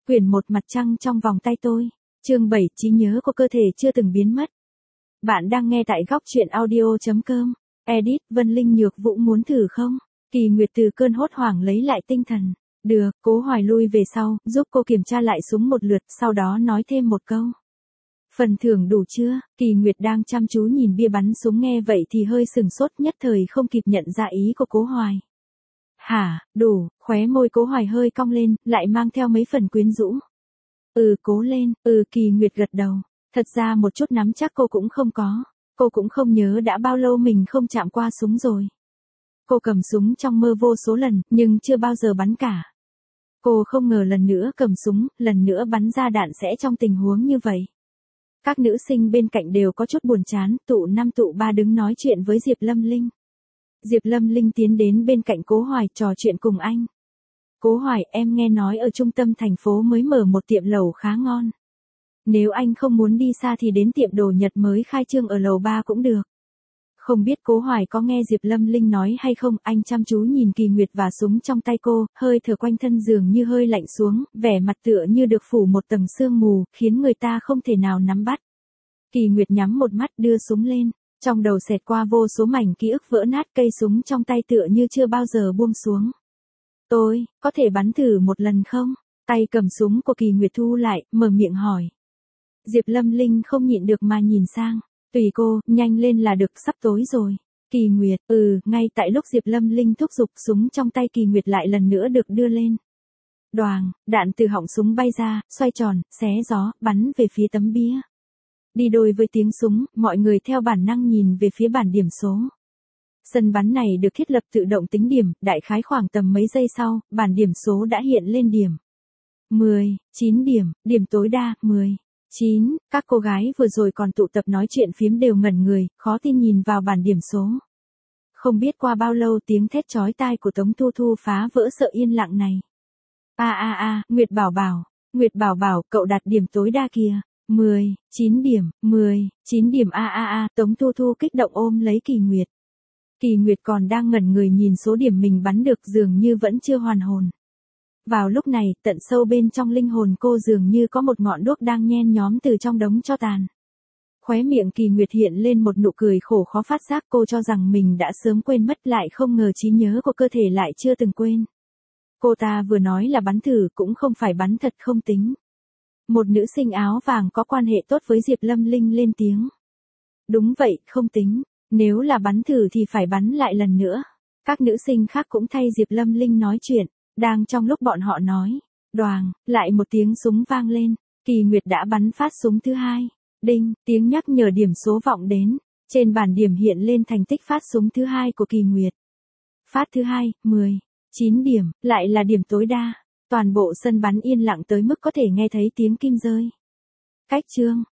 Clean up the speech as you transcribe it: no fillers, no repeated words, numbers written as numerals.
Quyển 1 Mặt trăng trong vòng tay tôi. Chương 7 Trí nhớ của cơ thể chưa từng biến mất. Bạn đang nghe tại góc truyện audio.com. Edit Vân Linh Nhược Vũ muốn thử không? Kỳ Nguyệt từ cơn hốt hoảng lấy lại tinh thần. Được, Cố Hoài lui về sau, giúp cô kiểm tra lại súng một lượt, sau đó nói thêm một câu. Phần thưởng đủ chưa? Kỳ Nguyệt đang chăm chú nhìn bia bắn súng nghe vậy thì hơi sừng sốt, nhất thời không kịp nhận ra ý của Cố Hoài. Hả, đủ, khóe môi Cố Hoài hơi cong lên, lại mang theo mấy phần quyến rũ. Cố lên, Kỳ Nguyệt gật đầu. Thật ra một chút nắm chắc cô cũng không có. Cô cũng không nhớ đã bao lâu mình không chạm qua súng rồi. Cô cầm súng trong mơ vô số lần, nhưng chưa bao giờ bắn cả. Cô không ngờ lần nữa cầm súng, lần nữa bắn ra đạn sẽ trong tình huống như vậy. Các nữ sinh bên cạnh đều có chút buồn chán, tụ 5 tụ 3 đứng nói chuyện với Diệp Lâm Linh. Diệp Lâm Linh tiến đến bên cạnh Cố Hoài trò chuyện cùng anh. Cố Hoài, em nghe nói ở trung tâm thành phố mới mở một tiệm lẩu khá ngon. Nếu anh không muốn đi xa thì đến tiệm đồ Nhật mới khai trương ở lầu 3 cũng được. Không biết Cố Hoài có nghe Diệp Lâm Linh nói hay không, anh chăm chú nhìn Kỳ Nguyệt và súng trong tay cô, hơi thở quanh thân dường như hơi lạnh xuống, vẻ mặt tựa như được phủ một tầng sương mù, khiến người ta không thể nào nắm bắt. Kỳ Nguyệt nhắm một mắt đưa súng lên, trong đầu xẹt qua vô số mảnh ký ức vỡ nát, cây súng trong tay tựa như chưa bao giờ buông xuống. Tôi, có thể bắn thử một lần không? Tay cầm súng của Kỳ Nguyệt thu lại, mở miệng hỏi. Diệp Lâm Linh không nhịn được mà nhìn sang. Tùy cô, nhanh lên là được, sắp tối rồi. Kỳ Nguyệt, ngay tại lúc Diệp Lâm Linh thúc giục, súng trong tay Kỳ Nguyệt lại lần nữa được đưa lên. Đoàng, đạn từ họng súng bay ra, xoay tròn, xé gió, bắn về phía tấm bia. Đi đôi với tiếng súng, mọi người theo bản năng nhìn về phía bảng điểm số. Sân bắn này được thiết lập tự động tính điểm, đại khái khoảng tầm mấy giây sau, bảng điểm số đã hiện lên điểm. 10, 9 điểm, điểm tối đa, 10. 9, các cô gái vừa rồi còn tụ tập nói chuyện phiếm đều ngẩn người, khó tin nhìn vào bảng điểm số. Không biết qua bao lâu tiếng thét chói tai của Tống Thu Thu phá vỡ sự yên lặng này. Nguyệt Bảo Bảo, cậu đạt điểm tối đa kìa. 10, 9 điểm, 10, 9 điểm Tống Thu Thu kích động ôm lấy Kỳ Nguyệt. Kỳ Nguyệt còn đang ngẩn người nhìn số điểm mình bắn được, dường như vẫn chưa hoàn hồn. Vào lúc này, tận sâu bên trong linh hồn cô dường như có một ngọn đuốc đang nhen nhóm từ trong đống tro tàn. Khóe miệng Kỳ Nguyệt hiện lên một nụ cười khổ khó phát giác, cô cho rằng mình đã sớm quên mất, lại không ngờ trí nhớ của cơ thể lại chưa từng quên. Cô ta vừa nói là bắn thử, cũng không phải bắn thật không tính. Một nữ sinh áo vàng có quan hệ tốt với Diệp Lâm Linh lên tiếng. Đúng vậy, không tính. Nếu là bắn thử thì phải bắn lại lần nữa. Các nữ sinh khác cũng thay Diệp Lâm Linh nói chuyện. Đang trong lúc bọn họ nói, đoàng, lại một tiếng súng vang lên. Kỳ Nguyệt đã bắn phát súng thứ hai. Đinh, tiếng nhắc nhở điểm số vọng đến. Trên bảng điểm hiện lên thành tích phát súng thứ hai của Kỳ Nguyệt. Phát thứ hai, 10, 9 điểm, lại là điểm tối đa. Toàn bộ sân bắn yên lặng tới mức có thể nghe thấy tiếng kim rơi. Cách chương.